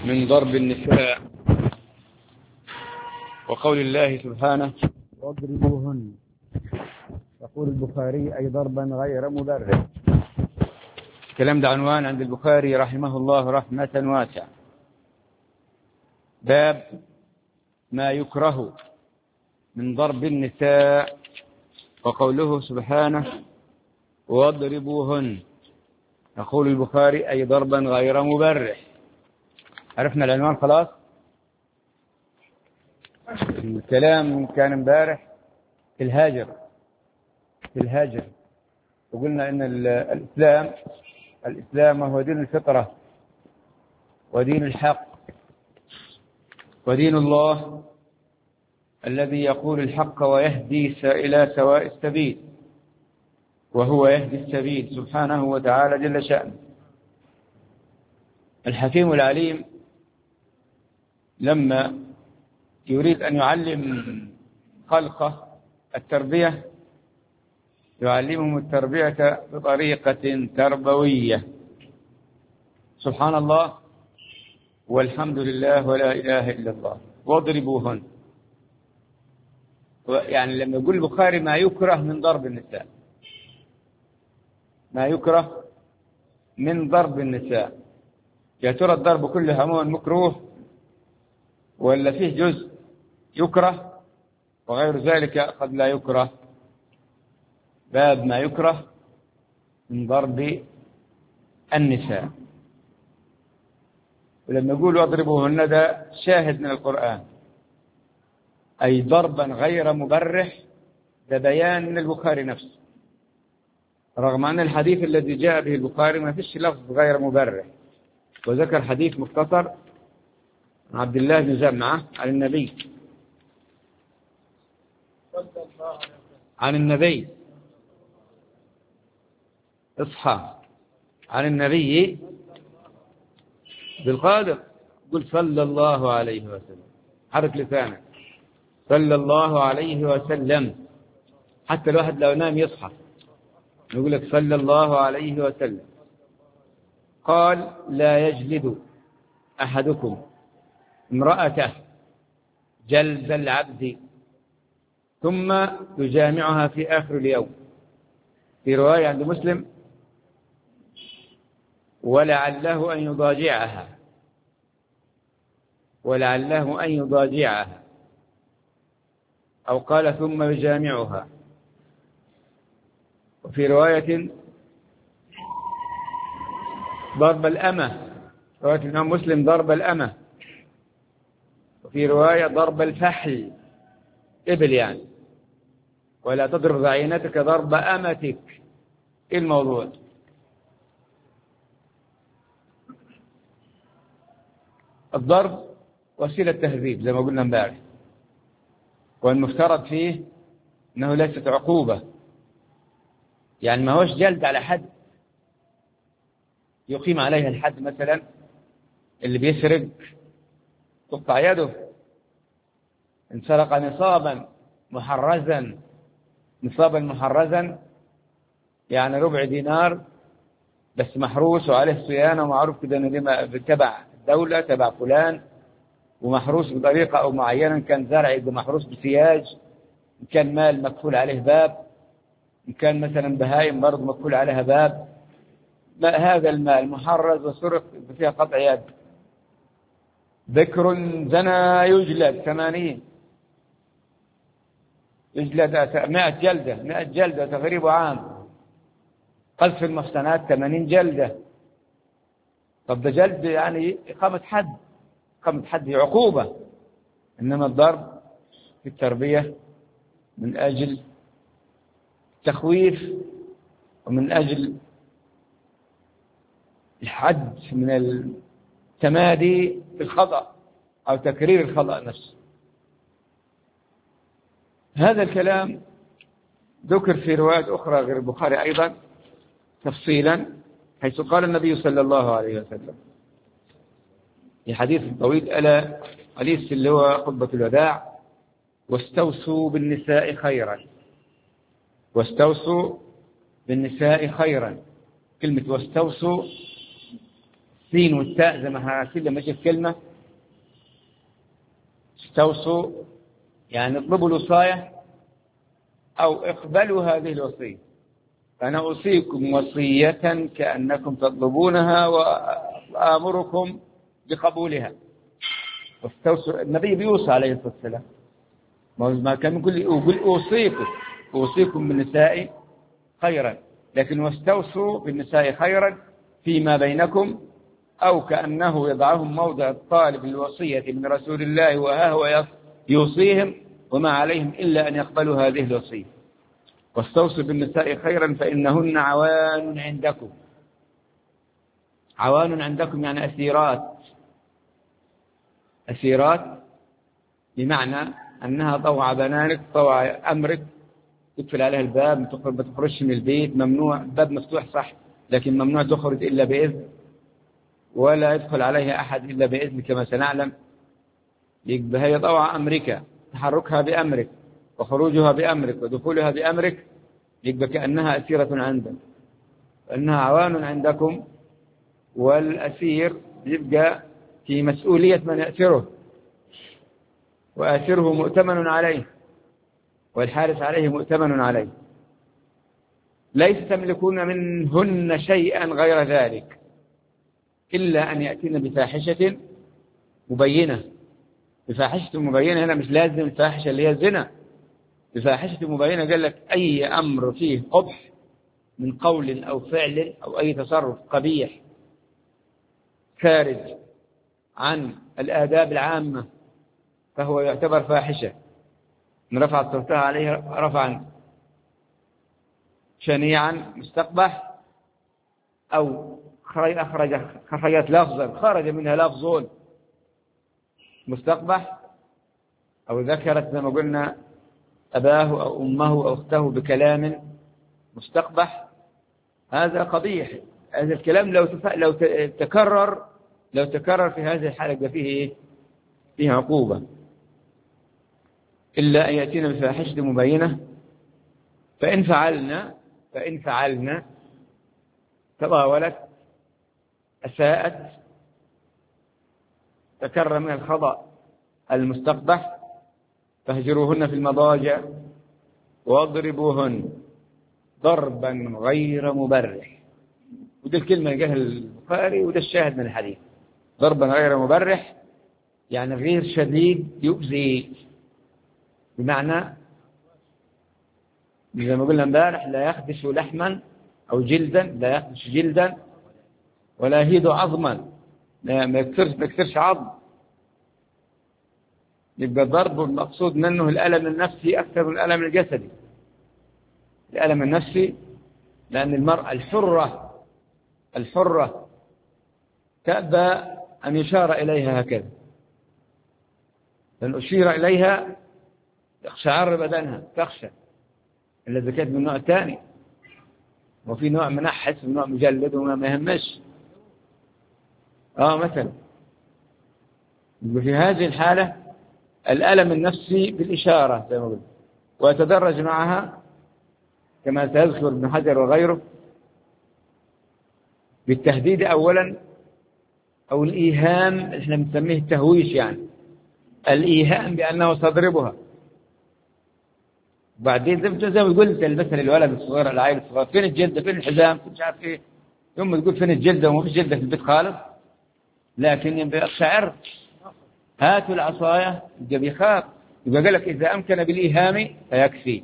من ضرب النساء وقول الله سبحانه واضربوهن. يقول البخاري أي ضربا غير مبرح. الكلام ده عنوان عند البخاري رحمه الله رحمة واسعة. باب ما يكره من ضرب النساء وقوله سبحانه واضربوهن. يقول البخاري أي ضربا غير مبرح. عرفنا العنوان خلاص. الكلام كان امبارح في الهاجر وقلنا ان الاسلام هو دين الفطرة ودين الحق ودين الله الذي يقول الحق ويهدي إلى سواء السبيل، وهو يهدي السبيل سبحانه وتعالى جل شأنه. الحكيم العليم لما يريد أن يعلم خلقه التربية يعلمهم التربية بطريقة تربوية. سبحان الله والحمد لله ولا إله إلا الله. واضربوهن، يعني لما يقول البخاري ما يكره من ضرب النساء، ما يكره من ضرب النساء، يا ترى الضرب كله عموما مكروه ولا فيه جزء يكره وغير ذلك قد لا يكره؟ باب ما يكره من ضرب النساء. ولما يقول واضربوهن ده شاهد من القرآن، أي ضربا غير مبرح، ده بيان من البخاري نفسه، رغم أن الحديث الذي جاء به البخاري ما فيش لفظ غير مبرح، وذكر حديث مختصر عن عبد الله بن جمعة عن النبي اصحى عن النبي بالقادر، قل صلى الله عليه وسلم، حرك لسانك، صلى الله عليه وسلم، حتى الواحد لو نام يصحى يقول لك صلى الله عليه وسلم. قال لا يجلد أحدكم امرأته جلد العبد ثم يجامعها في آخر اليوم. في رواية عند مسلم ولعله أن يضاجعها، أو قال ثم يجامعها. وفي رواية ضرب الأمة، رواية الإمام مسلم ضرب الأمة، وفي رواية ضرب الفحل، إبل يعني، ولا تضرب ضعينتك ضرب أمتك. إيه الموضوع؟ الضرب وسيلة تهذيب زي ما قلنا امبارح، والمفترض فيه أنه ليست عقوبة، يعني ما هوش جلد على حد يقيم عليها الحد. مثلا اللي بيسرق تقطع يده، إن سرق نصابا محرزا يعني ربع دينار بس محروس وعليه صيانة ومعروف كده إنه تبع الدولة تبع فلان ومحروس بطريقة أو معينة، إن كان زرع يبقى محروس بسياج، إن كان مال مكفول عليه باب، إن كان مثلا بهائم برضه مكفول عليها باب. هذا المال محرز وسرق فيها قطع يد. ذكر زنا يجلد 80، يجلد 100 جلدة تغريب عام. قذف المحصنات 80 جلدة. طب ده جلد يعني إقامة حد عقوبة، إنما الضرب في التربية من أجل التخويف ومن أجل الحد من التمادي في الخطأ أو تكرير الخطأ نفسه. هذا الكلام ذكر في روايات أخرى غير البخاري أيضا تفصيلا، حيث قال النبي صلى الله عليه وسلم في حديث طويل، ألا حديث اللي هو خطبة الوداع، واستوصوا بالنساء خيرا. كلمة واستوصوا السين والتاء زي ما هنقول لما في كلمة استوصوا، يعني اطلبوا الوصاية أو اقبلوا هذه الوصية. فأنا أوصيكم وصية كأنكم تطلبونها وآمركم بقبولها. واستوصوا، النبي بيوصى عليه الصلاة والسلام، ما كان يقول أوصيكم بالنساء خيرا، لكن واستوصوا بالنساء خيرا فيما بينكم، أو كأنه يضعهم موضع الطالب الوصية من رسول الله وها هو يوصيهم وما عليهم إلا أن يقبلوا هذه الوصية. واستوصوا بالنساء خيرا فإنهن عوان عندكم. عوان عندكم يعني أسيرات، بمعنى أنها طوع بنانك، طوع أمرك، تقفل عليها الباب، ما تخرجش من البيت، ممنوع، الباب مفتوح صح لكن ممنوع تخرج إلا بإذن، ولا يدخل عليها أحد إلا بإذن كما سنعلم. يبقى هي طوع أمرك، تحركها بأمرك وخروجها بأمرك ودخولها بأمرك، يبقى كأنها أسيرة عندك، أنها عوان عندكم. والأسير يبقى في مسؤولية من يأسره، وآسره مؤتمن عليه، والحارس عليه مؤتمن عليه. ليس تملكون منهن شيئا غير ذلك إلا أن يأتين بفاحشة مبينة. بفاحشة مبينة هنا مش لازم الفاحشة اللي هي الزنا، بفاحشة مبينة قال لك أي أمر فيه قبح من قول أو فعل أو أي تصرف قبيح خارج عن الآداب العامة فهو يعتبر فاحشة. إن رفعت صوتها عليه رفعا شنيعا مستقبح، أو خرجت لفظا خرج منها لفظ مستقبح، أو ذكرت زي ما قلنا أباه أو أمه أو أخته بكلام مستقبح، هذا قبيح. هذا الكلام لو تكرر في هذه الحالة فيه عقوبة. إلا أن يأتينا بفاحشة مبينة فإن فعلنا تطاولت، أساءت، تكرر من الخطأ المستقبح، فاهجروهن في المضاجع واضربوهن ضربا غير مبرح. ودي الكلمة اللي قالها البخاري وده الشاهد من الحديث. ضربا غير مبرح يعني غير شديد يؤذي، بمعنى زي ما قلنا امبارح لا يخدش لحما أو جلدا، لا يخدش جلدا ولا يهيد عظما، ما يكسرش عظم. يبقى الضرب المقصود منه الألم النفسي أكثر من الألم الجسدي. الألم النفسي لأن المرأة الحرة تأبى أن يشار إليها هكذا، لأن أشير إليها يقشعر بدنها، تخشى. إلا كانت من نوع ثاني، وفي نوع منحس ونوع مجلد وما يهمش. مثلا في هذه الحالة الألم النفسي بالإشارة زي ما قلت، ويتدرج معها كما سيذكر ابن حجر وغيره بالتهديد أولا، أو الإيهام، احنا بنسميه التهويش، يعني الإيهام بأنه سيضربها. وبعدين زي ما قلت المثل الولد الصغير، العائل الصغير، فين الجلدة فين الحزام مش عارف ايه، يوم تقول فين الجلدة وما فيش جلدة في البيت خالص، لكن يبقى الشعر هاتوا العصاية يبقى بيخاف. يبقى قال لك إذا أمكن بالإيهام فيكفي.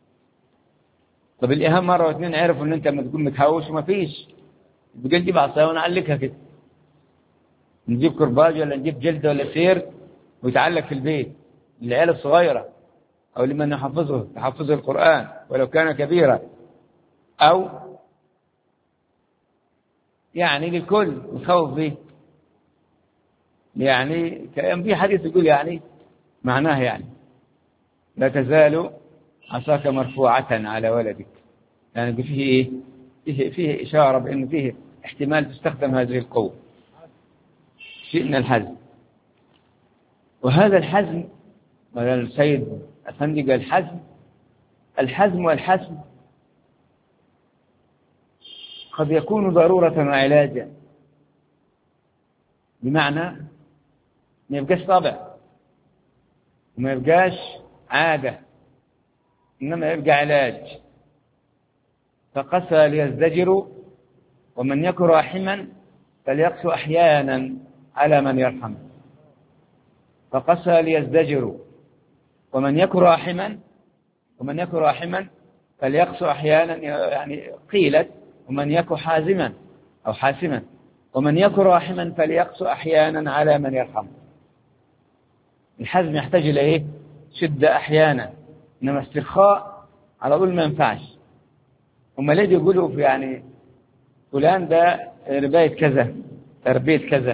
طب الإيهام مرة واثنين عرفوا إن أنت لما تكون متهوش وما فيش، يبقى نجيب عصاية ونعلقها كده، نجيب كرباج ولا نجيب جلدة ولا سير ويتعلق في البيت للعيال الصغيرة، أو لمن يحفظه القرآن ولو كان كبيرا، أو يعني للكل نخوف به. يعني كان في حديث يقول يعني معناه يعني لا تزال عصاك مرفوعة على ولدك، يعني فيه إيه؟ فيه إشارة بأن فيه احتمال تستخدم هذه القوة، شيء من الحزم. وهذا الحزم، مثلا السيد أفندي قال الحزم والحسم قد يكون ضرورة وعلاجا. بمعنى ما يبقاش طبع وما يبقاش عادة، إنما يبقى علاج. فقسى ليزدجروا ومن يكن راحما فليقسو أحيانا على من يرحم. فقسى ليزدجروا ومن يكن راحما فليقسو أحيانا، يعني قيلت ومن يكن حازما أو حاسما، ومن يكن راحما فليقسو أحيانا على من يرحم. الحزم يحتاج إلى إيه؟ شدة أحيانا، إنما استرخاء على طول ما ينفعش. هم ليه يقولوا في يعني فلان ده رباية كذا تربية كذا،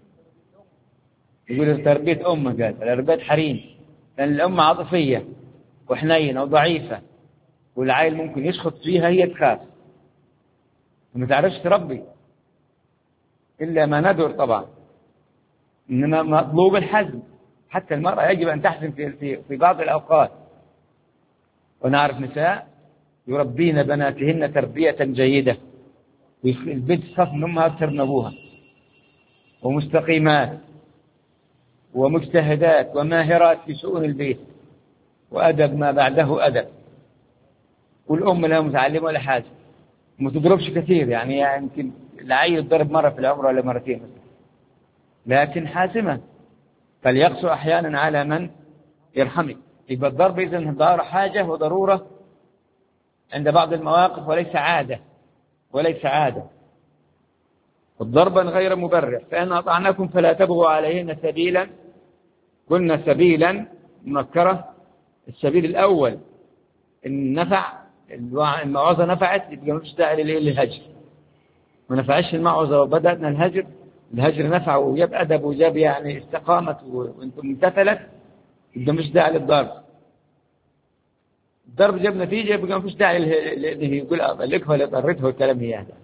يقولوا تربية أمه قال رباية حريم، لأن الأم عاطفية وحنينة وضعيفة، والعائل ممكن يشخط فيها هي تخاف وما تعرفش تربي إلا ما ندر طبعا. إنما مطلوب الحزم، حتى المرأة يجب أن تحزم في بعض الأوقات. ونعرف نساء يربين بناتهن تربية جيدة، البنت تخاف من أمها أكثر من أبوها، ومستقيمات ومجتهدات وماهرات في شؤون البيت، وأدب ما بعده أدب. والأم لا متعلمة ولا حاجة، ما تضربش كثير، يعني يمكن العيل يضرب مرة في العمر ولا مرتين مثلا، لكن حاسمة. فليقسو أحيانا على من يرحمك. يبقى الضرب إذن ظاهر حاجة وضرورة عند بعض المواقف، وليس عادة. ضربا غير مبرح. فإن أطعناكم فلا تبغوا عليهن سبيلا. قلنا سبيلا منكرة. السبيل الأول إن نفع الموعظة نفعت، يبقى مش داعي للهجر. ما نفعش الموعظة وبدأنا الهجر نفع وجاب أدب وجاب يعني استقامت وانتم امتثلت، يبقى مش داعي للضرب. الضرب جاب نتيجة، يبقى مش داعي اللي يقول أضلك ولا ضرته والكلام هذا.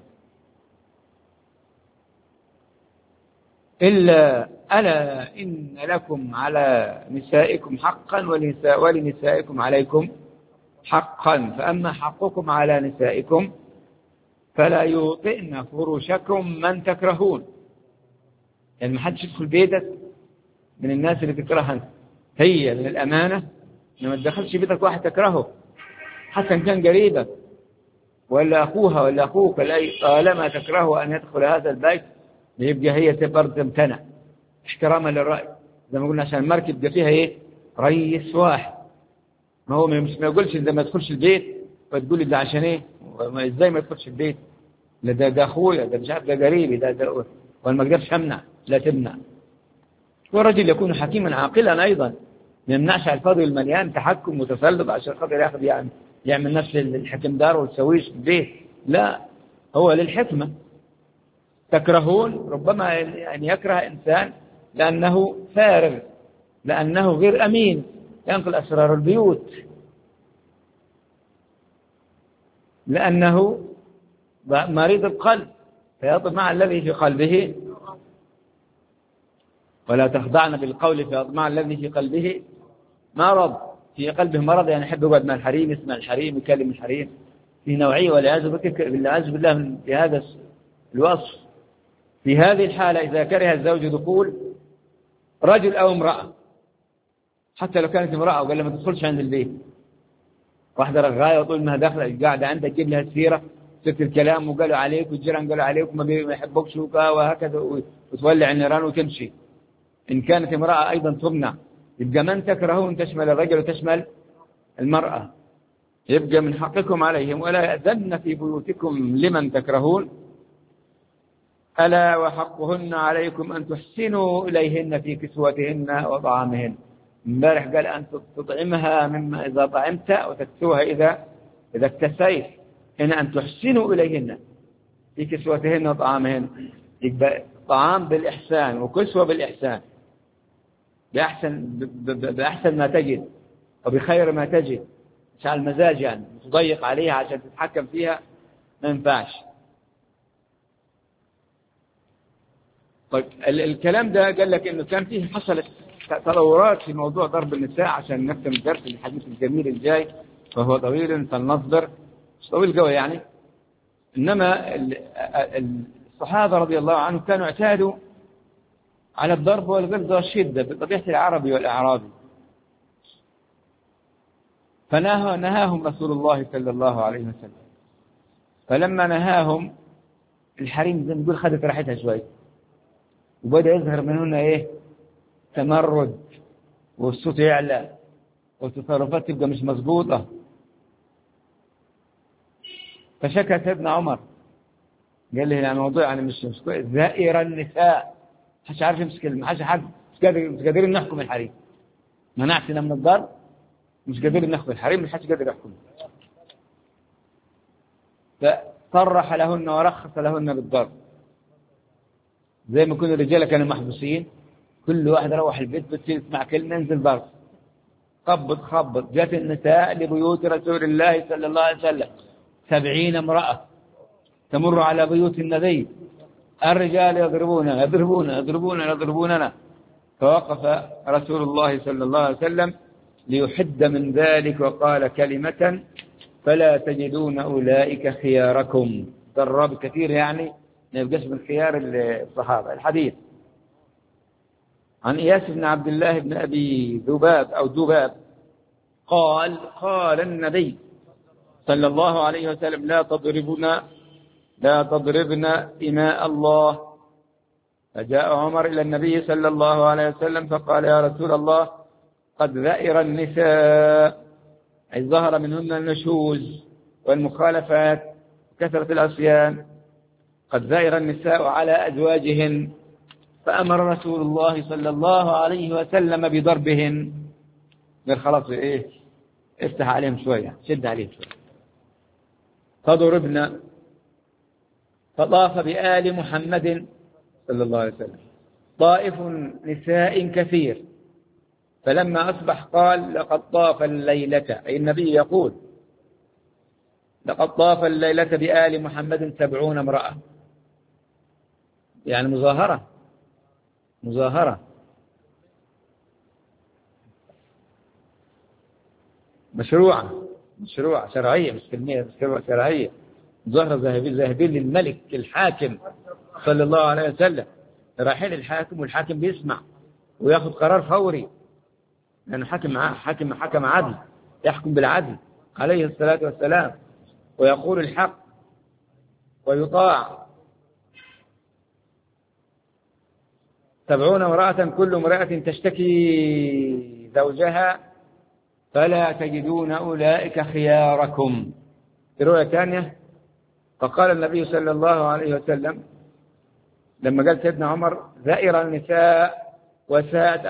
إلا ألا إن لكم على نسائكم حقا ولنسائكم عليكم حقا. فأما حقكم على نسائكم فلا يوطئن فرشكم من تكرهون. يعني ما حدش يدخل بيتك من الناس اللي تكرهها، هي من الأمانة إنما ما تدخلش بيتك واحد تكرهه، حتى إن كان قريبك ولا أخوها ولا أخوك، طالما تكرهه أن يدخل هذا البيت يبقى هي برضه تمتنع احتراما للرأي. زي ما قلنا عشان المركب يبقى فيها إيه؟ ريس واحد. ما هو ما يقولش إذا ما يدخلش البيت فتقول لي ده عشان إيه؟ إزاي ما يدخلش البيت؟ لا ده أخويا، ده مش عارف، ده قريبي، ده وأنا ما أقدرش أمنع. لا تمنع. والرجل يكون حكيما عاقلا أيضا، ما يمنعش على الفاضي والمليان تحكم متسلط عشان خاطر ياخذ يعني يعمل نفس الحكم دار وتسويش في البيت. لا، هو للحكمة. تكرهون ربما يعني يكره إنسان لأنه فارغ، لأنه غير أمين، ينقل أسرار البيوت، لأنه مريض القلب فيطمع الذي في قلبه، ولا تخضعن بالقول فيطمع الذي في قلبه مرض. في قلبه مرض يعني يحب يقعد مع الحريم، يسمع الحريم، يكلم الحريم، في نوعية والعياذ بالله من هذا الوصف. في هذه الحالة إذا كره الزوج دخول رجل أو امرأة، حتى لو كانت امرأة وقال لها ما تدخلش عند البيت، واحدة رغاية وطول ما دخلت قاعدة عندك تجيب لها السيرة سكت الكلام وقالوا عليك والجيران قالوا عليك وما يحبوكش وهكذا، وتولع النيران وتمشي. إن كانت امرأة أيضا تمنع. يبقى من تكرهون تشمل الرجل وتشمل المرأة. يبقى من حقكم عليهم ولا يأذن في بيوتكم لمن تكرهون. ألا وحقهن عليكم أن تحسنوا إليهن في كسوتهن وطعامهن. امبارح قال أن تطعمها مما إذا طعمت وتكسوها إذا اكتسيت. هنا أن تحسنوا إليهن في كسوتهن وطعامهن. يبقى طعام بالإحسان وكسوة بالإحسان، بأحسن ما تجد وبخير ما تجد، مش على المزاج يعني تضيق عليها عشان تتحكم فيها، ما ينفعش. طيب الكلام ده قال لك إنه كان فيه حصلت تطورات في موضوع ضرب النساء. عشان نختم الدرس الحديث الجميل الجاي فهو طويل فلنصبر، مش طويل قوي يعني. إنما الصحابة رضي الله عنهم كانوا اعتادوا على الضرب والغلظة والشدة بطبيعة العربي والأعرابي. فنهاهم رسول الله صلى الله عليه وسلم. فلما نهاهم الحريم زي ما نقول خدت راحتها شوي، وبدأ يظهر من هنا إيه؟ تمرد، والصوت يعلى، والتصرفات تبقى مش مظبوطة. فشكى سيدنا عمر، قال لي الموضوع يعني مش كويس، زائر النساء، مش عارف يمسك حد، مش قادرين نحكم الحريم، منعتنا من الضرب، مش قادرين نحكم الحريم، مش قادر يحكم. فصرح لهن ورخص لهن بالضرب، زي ما كل الرجاله كانوا محبوسين، كل واحد روح البيت بس يسمع كلمه ينزل ضرب، خبط. جاءت النساء لبيوت رسول الله صلى الله عليه وسلم 70 امرأة تمر على بيوت النبي، الرجال يضربوننا. فوقف رسول الله صلى الله عليه وسلم ليحد من ذلك وقال كلمة: فلا تجدون أولئك خياركم. ضرب كثير يعني ما يبقاش من خيار الصحابة. الحديث عن إياس بن عبد الله بن أبي ذباب قال النبي صلى الله عليه وسلم: لا تضربنا إماء الله. فجاء عمر إلى النبي صلى الله عليه وسلم فقال: يا رسول الله، قد ذئر النساء، أي ظهر منهن النشوز والمخالفات كثرة العصيان، قد ذئر النساء على أزواجهن. فأمر رسول الله صلى الله عليه وسلم بضربهن. قال خلاص إيه، افتح عليهم شوية، شد عليهم شوية. فضربنا. فطاف بآل محمد صلى الله عليه وسلم طائف نساء كثير، فلما أصبح قال: لقد طاف الليلة، أي النبي يقول: لقد طاف الليلة بآل محمد 70 امرأة. يعني مظاهرة مشروعة شرعية، مش كلمية، شرعية، ظهر ذاهبين للملك الحاكم صلى الله عليه وسلم، رايحين الحاكم، والحاكم بيسمع وياخذ قرار فوري، لأنه حكم عدل، يحكم بالعدل عليه الصلاة والسلام، ويقول الحق ويطاع. 70 امرأة كل امرأة تشتكي زوجها، فلا تجدون أولئك خياركم. في رواية ثانية: فقال النبي صلى الله عليه وسلم لما قال سيدنا عمر: ذائر النساء وساءت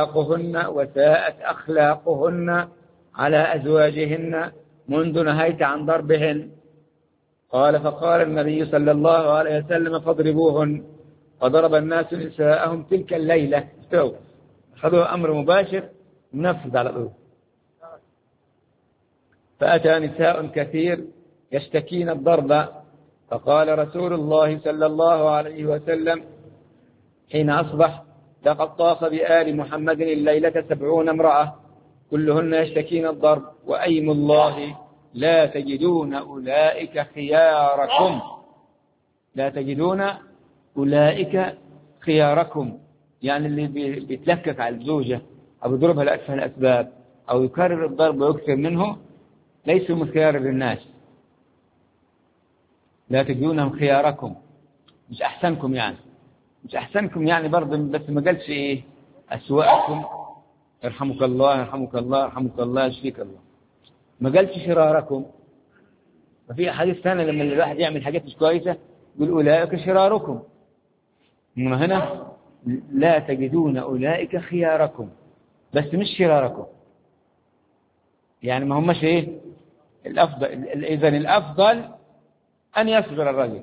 أخلاقهن على أزواجهن منذ نهيت عن ضربهن. فقال النبي صلى الله عليه وسلم: فاضربوهن. فضرب الناس نساءهم تلك الليلة. خذوا أمر مباشر نفذ على طول. فأتى نساء كثير يشتكين الضرب، فقال رسول الله صلى الله عليه وسلم حين أصبح: لقد طاف بآل محمد الليلة 70 امرأة كلهن يشتكين الضرب، وأيم الله لا تجدون أولئك خياركم. لا تجدون أولئك خياركم، يعني اللي بيتلكك على الزوجة أو يضربها لأسفل الأسباب أو يكرر الضرب ويكثر منه ليسوا من خيار الناس. لا تجدونهم خياركم، مش أحسنكم يعني برضه، بس ما قالش إيه أسوأكم، يرحمك الله يشفيك الله، ما قالش شراركم. وفي حديث ثاني لما الواحد يعمل حاجات مش كويسة يقول: أولئك شراركم. هنا لا تجدون أولئك خياركم، بس مش شراركم، يعني ما همش إيه الأفضل. إذن الأفضل أن يصبر الرجل،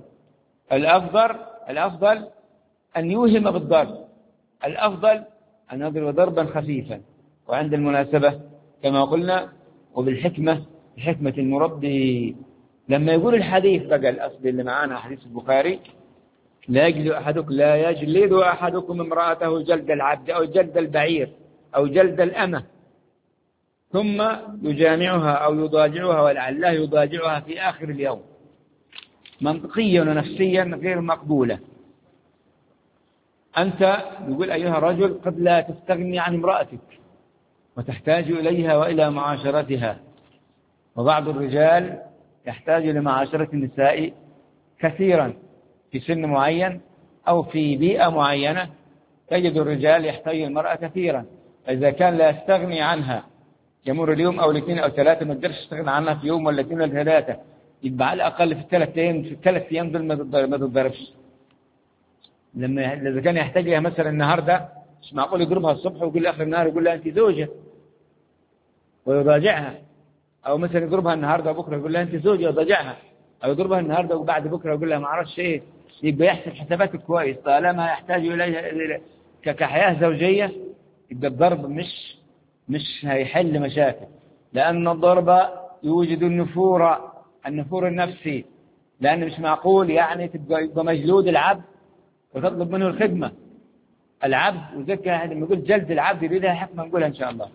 الأفضل أن يوهم بالضرب، الأفضل أن يضرب ضربا خفيفا، وعند المناسبة كما قلنا، وبالحكمة، بحكمة المربي. لما يقول الحديث بقى الأصل اللي معانا حديث البخاري: لا يجلد أحدكم امرأته جلد العبد أو جلد البعير أو جلد الأمة ثم يجامعها أو يضاجعها، ولعله يضاجعها في آخر اليوم. منطقيا ونفسيا غير مقبولة. أنت يقول أيها الرجل قد لا تستغني عن امرأتك وتحتاج إليها وإلى معاشرتها، وبعض الرجال يحتاج لمعاشرة النساء كثيرا في سن معين أو في بيئة معينة، تجد الرجال يحتاج المرأة كثيرا، فإذا كان لا يستغني عنها يمر اليوم أو الاثنين أو ثلاثة ما تقدرش تستغنى عنها في يوم ولا اثنين ولا ثلاثة، يبقى على الأقل في الثلاث أيام دول ما تتضربش. لما إذا كان يحتاج لها مثلا النهارده مش معقول يضربها الصبح ويقول آخر النهار يقول لها أنت زوجة ويضاجعها، أو مثلا يضربها النهارده وبكرة يقول لها أنت زوجة ويضاجعها، أو يضربها النهارده وبعد بكرة يقول لها ما أعرفش إيه. يبقى يحسب حساباته كويس، طالما يحتاج إليها كحياة زوجية يبقى الضرب مش هيحل مشاكل، لأن الضرب يوجد النفور النفسي، لأن مش معقول يعني يبقى مجلود العبد وتطلب منه الخدمة. العبد وذكر لما يقول جلد العبد لها حكمة نقولها إن شاء الله.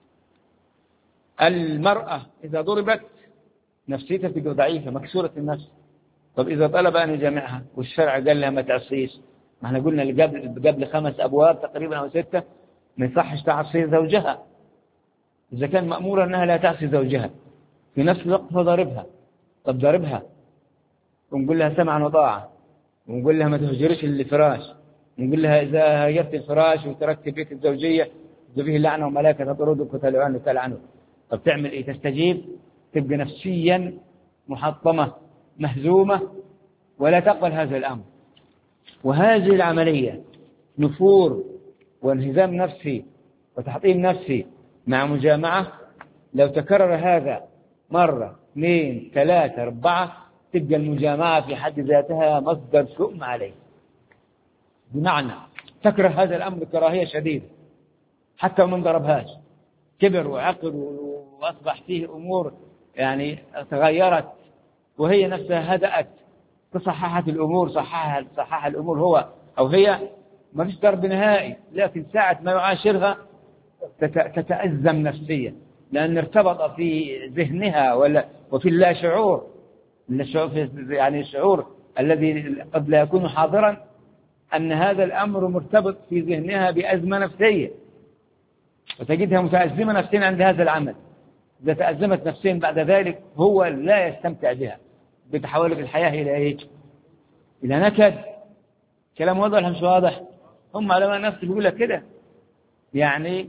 المرأة إذا ضربت نفسيتها تبقى ضعيفة مكسورة النفس. طب إذا طلب أن يجامعها والشرع قال لها ما تعصيش، ما احنا قلنا اللي قبل 5 أبواب تقريبا أو 6 ما يصحش تعصي زوجها. إذا كان مأمورة أنها لا تعصي زوجها في نفس الوقت فضربها. طب ضربها ونقول لها سمعا وطاعة، ونقول لها ما تهجرش الفراش، ونقول لها إذا هجرت الفراش وتركت بيت الزوجية فيه لعنة وملائكة تطردك وتلعنك. طب تعمل إيه؟ تستجيب؟ تبقى نفسيا محطمة مهزومة ولا تقبل هذا الأمر. وهذه العملية نفور وانهزام نفسي وتحطيم نفسي مع مجامعة، لو تكرر هذا 1 2 3 4 تبقى المجامعة في حد ذاتها مصدر شؤم عليه، بمعنى تكره هذا الأمر كراهية شديدة حتى ومن ضربهاش، كبر وعقل وأصبح فيه أمور يعني تغيرت وهي نفسها هدأت، تصححت الأمور، صحح الأمور هو أو هي، ما فيش ضرب نهائي، لكن ساعة ما يعاشرها تتأزم نفسيا، لأن ارتبط في ذهنها وفي اللا شعور، يعني الشعور الذي قد لا يكون حاضرا أن هذا الأمر مرتبط في ذهنها بأزمة نفسية، وتجدها متأزمة نفسيا عند هذا العمل. إذا تأزمت نفسيا بعد ذلك هو لا يستمتع بها، بتحولك الحياة إلى إيه؟ إلى نكد. كلام واضح مش واضح؟ هم علماء النفس بيقول لك كده. يعني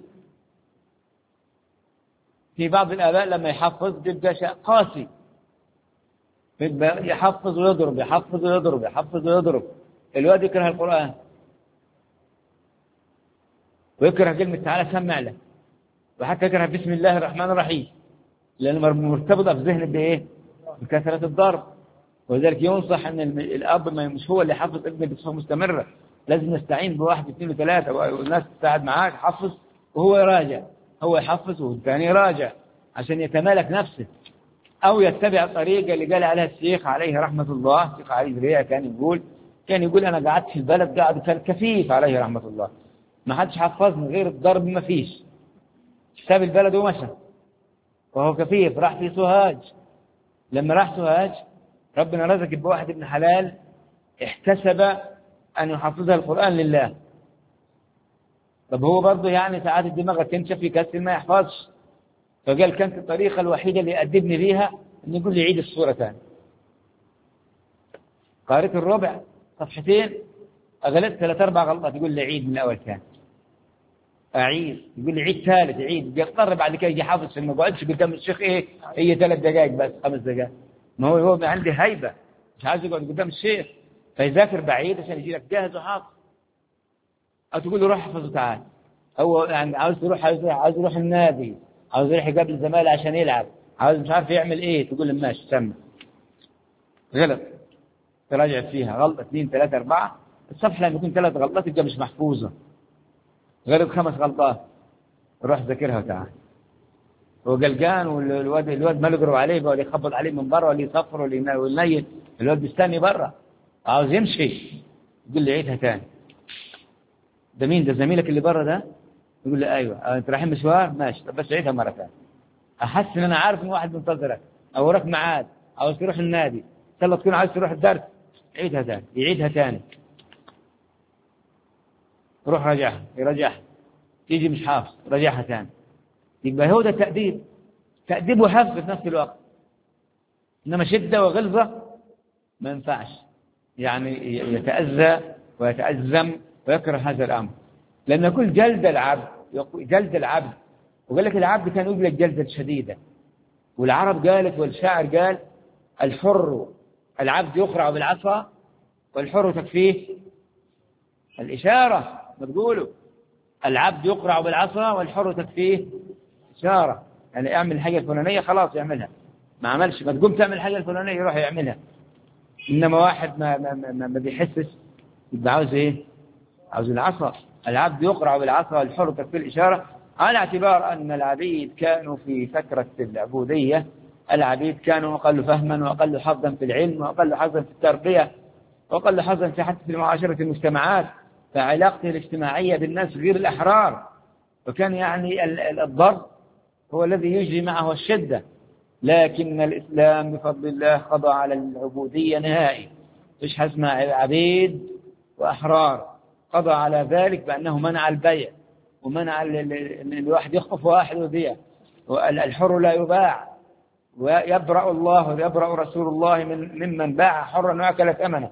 في بعض الآباء لما يحفظ بيبقى قاسي، يحفظ ويضرب يحفظ ويضرب يحفظ ويضرب. الواد يكره القرآن ويكره كلمة تعالى سمع له، وحتى يكره بسم الله الرحمن الرحيم، لأن مرتبطة في ذهنه بإيه؟ بكثرة الضرب. ولذلك ينصح أن الأب ما مش هو اللي يحفظ ابنه بصفة مستمرة، لازم نستعين بواحد 2 و3 والناس تساعد معاك، حفظ وهو يراجع، هو يحفظ والثاني يراجع عشان يتمالك نفسه، أو يتبع الطريقة اللي قال عليها الشيخ عليه رحمة الله. الشيخ علي زريع كان يقول أنا قعدت في البلد قاعد كان كفيف عليه رحمة الله، ما حدش حفظني غير الضرب، ما فيش، ساب البلد ومشى وهو كفيف. راح في سوهاج، لما راح سوهاج ربنا رزق بواحد ابن حلال احتسب أن يحفظها القرآن لله. طب هو برضه يعني ساعات الدماغ تنشف يكسل ما يحفظش، فقال كانت الطريقة الوحيدة اللي يأدبني فيها أن يقول لي عيد السورة ثاني. قارئت الربع صفحتين أغلت 3 4 غلطات، يقول لي عيد من الأول ثاني، أعيد، يقول لي عيد ثالث، عيد، يضطر بعد كده يجي حافظ، ما بقعدش قدام الشيخ إيه هي 3 دقائق بس 5 دقائق، ما هو عندي هيبة مش عايز يقعد قدام الشيخ، فيذاكر بعيد عشان يجي لك جاهز وحافظ. أو تقول له روح احفظ وتعال، هو يعني عاوز يروح النادي، عاوز يروح يقابل زمايله عشان يلعب، عاوز مش عارف يعمل ايه، تقول له ماشي سمع. غلط تراجع فيها غلطة 2 3 4 الصفحة لما يكون 3 غلطات تبقى مش محفوظة، غلط 5 غلطات روح ذاكرها وتعال. هو قلقان والواد ما يقروا عليه ولا يخبط عليه من برا ولا يصفر ولا ينيل، الواد بيستني برا عاوز يمشي، يقول لي عيدها ثاني. ده مين ده؟ زميلك اللي برا ده؟ يقول لي ايوه. انت رايحين مشوار؟ ماشي، طب بس عيدها مرة ثانية. احس ان انا عارف ان واحد منتظرك او وراك ميعاد، عاوز تروح النادي، ان شاء الله تكون عاوز تروح الدرس، عيدها ثاني، يعيدها ثاني. يروح رجعها يرجعها، تيجي مش حافظ رجعها ثاني. يبقى هو ده تأديب وحفظ في نفس الوقت. إنما شدة وغلظة ما ينفعش، يعني يتأذى ويتأزم ويكره هذا الأمر. لأن يقول جلد العبد، وقال لك العبد كان يجلد جلدة شديدة. والعرب قالت والشاعر قال الحر العبد يقرع بالعصا والحر تكفيه الإشارة. ما تقولوا العبد يقرع بالعصا والحر تكفيه إشارة، يعني اعمل الحاجة الفلانية خلاص يعملها، ما عملش ما تقوم تعمل الحاجة الفلانية يروح يعملها. إنما واحد ما بيحسش يبقى عاوز إيه؟ عاوز العصا. العبد يقرع بالعصا والحر تكفيه الإشارة، على اعتبار أن العبيد كانوا في فترة العبودية، العبيد كانوا أقل فهما وأقل حظا في العلم وأقل حظا في التربية وأقل حظا في حتى في معاشرة المجتمعات، فعلاقته الاجتماعية بالناس غير الأحرار. وكان يعني الضرب هو الذي يجري معه الشدة. لكن الإسلام بفضل الله قضى على العبودية نهائي، مش حسم عبيد وأحرار، قضى على ذلك بأنه منع البيع ومنع الواحد يخطف واحد ويبيع، والحر لا يباع، ويبرأ الله ويبرأ رسول الله ممن باع حرا وأكل ثمنه.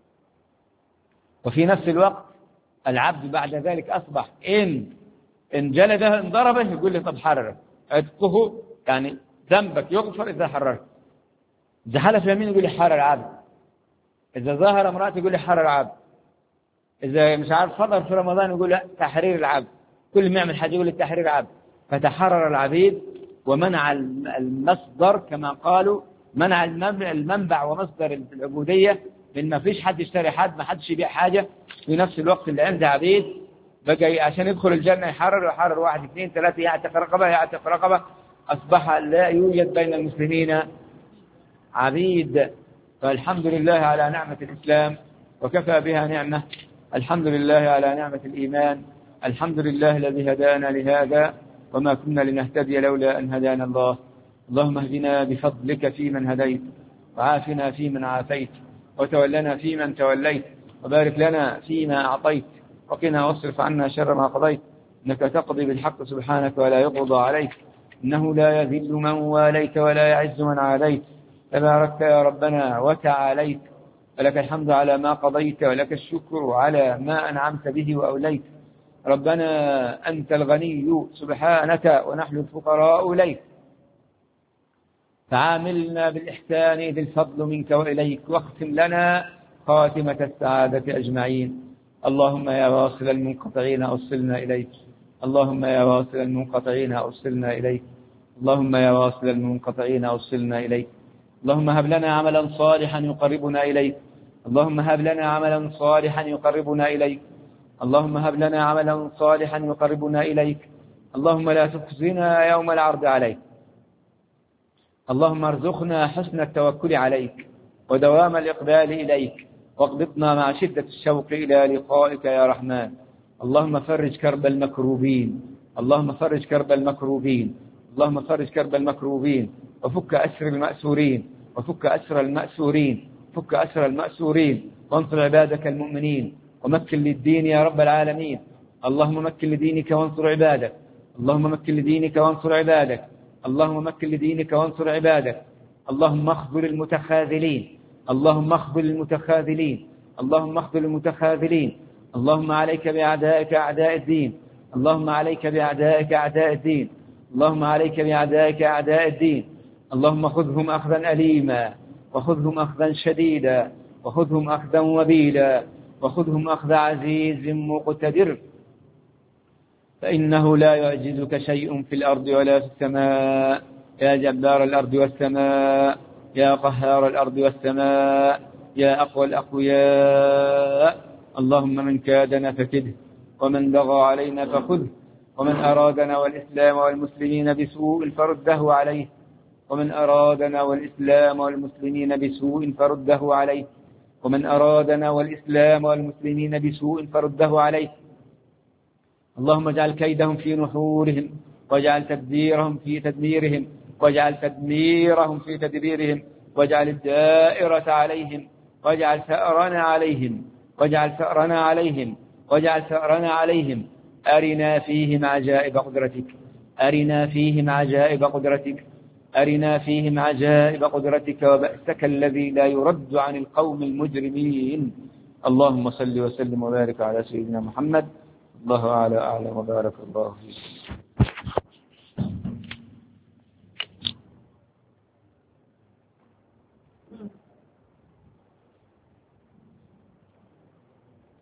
وفي نفس الوقت العبد بعد ذلك أصبح إن جلده إن ضربه يقول له طب حرره، عتقه يعني ذنبك يغفر إذا حررت. إذا حلف يمين يقول لي حرر العبد، إذا ظاهر امرأة يقول لي حرر العبد، إذا مش عارف فطر في رمضان يقول له تحرير العبد، كل ما يعمل حاجة يقول لي تحرير العبد. فتحرر العبيد ومنع المصدر كما قالوا، منع المنبع ومصدر العبودية، من ما فيش حد يشتري حد، ما حدش يبيع حاجة. في نفس الوقت اللي عنده عبيد بقى عشان يدخل الجنة يحرر واحد اثنين ثلاثة يعتق رقبة. أصبح لا يوجد بين المسلمين عبيد. فالحمد لله على نعمة الإسلام وكفى بها نعمة. الحمد لله على نعمة الإيمان. الحمد لله الذي هدانا لهذا وما كنا لنهتدي لولا أن هدانا الله. اللهم اهدنا بفضلك فيمن هديت، وعافنا فيمن عافيت، وتولنا فيمن توليت، وبارك لنا فيما أعطيت، وقنا واصرف عنا شر ما قضيت، إنك تقضي بالحق سبحانك ولا يقضى عليك، إنه لا يذل من واليت ولا يعز من عاديت، تباركت يا ربنا وتعاليت، ولك الحمد على ما قضيت ولك الشكر على ما أنعمت به وأوليت. ربنا أنت الغني سبحانك ونحن الفقراء إليك، فعاملنا بالإحسان ذي الفضل منك وإليك، واختم لنا خاتمة السعادة أجمعين. اللهم يا واصل المنقطعين أوصلنا إليك، اللهم يا واصل المنقطعين أوصلنا إليك، اللهم يا واصل المنقطعين أوصلنا إليك. اللهم هب لنا عملا صالحا يقربنا إليك، اللهم هب لنا عملا صالحا يقربنا إليك، اللهم هب لنا عملا صالحا يقربنا إليك. اللهم لا تخزنا يوم العرض عليك. اللهم ارزقنا حسن التوكل عليك ودوام الإقبال إليك، واقبضنا مع شدة الشوق إلى لقائك يا رحمن. اللهم فرج كرب المكروبين، اللهم فرج كرب المكروبين، اللهم فرج كرب المكروبين، وفك أسر المأسورين، وفك أسر المأسورين، فك أسر المأسورين، وانصر عبادك المؤمنين، ومكن للدين يا رب العالمين. اللهم مكن لدينك وانصر عبادك، اللهم مكن لدينك وانصر عبادك، اللهم مكن لدينك وانصر عبادك. اللهم اخذل المتخاذلين، اللهم اخذل المتخاذلين، اللهم اخذل المتخاذلين. اللهم عليك بأعدائك أعداء الدين، اللهم عليك بأعدائك أعداء الدين، اللهم عليك بأعدائك أعداء الدين. اللهم خذهم أخذا أليما، وخذهم أخذا شديدا، وخذهم أخذا وبيلا، وخذهم أخذ عزيز مقتدر، فإنه لا يعجزك شيء في الأرض ولا في السماء، يا جبار الأرض والسماء، يا قهار الأرض والسماء، يا أقوى الأقوياء. اللهم من كادنا فكده، ومن بغى علينا فخذه، ومن أرادنا والإسلام والمسلمين بسوء فرده عليه، ومن أرادنا والإسلام والمسلمين بسوء فرده عليه، ومن أرادنا والإسلام والمسلمين بسوء فرده عليه. اللهم اجعل كيدهم في نحورهم، واجعل تدبيرهم في تدميرهم، واجعل تدميرهم في تدبيرهم، واجعل الدائرة عليهم، واجعل ثأرنا عليهم، واجعل ثأرنا عليهم، واجعل ثأرنا عليهم، أرنا فيهم عجائب قدرتك، أرنا فيهم عجائب قدرتك، أرنا فيهم عجائب قدرتك وبأسك الذي لا يرد عن القوم المجرمين. اللهم صل وسلم وبارك على سيدنا محمد. الله أعلى وبارك الله فيك.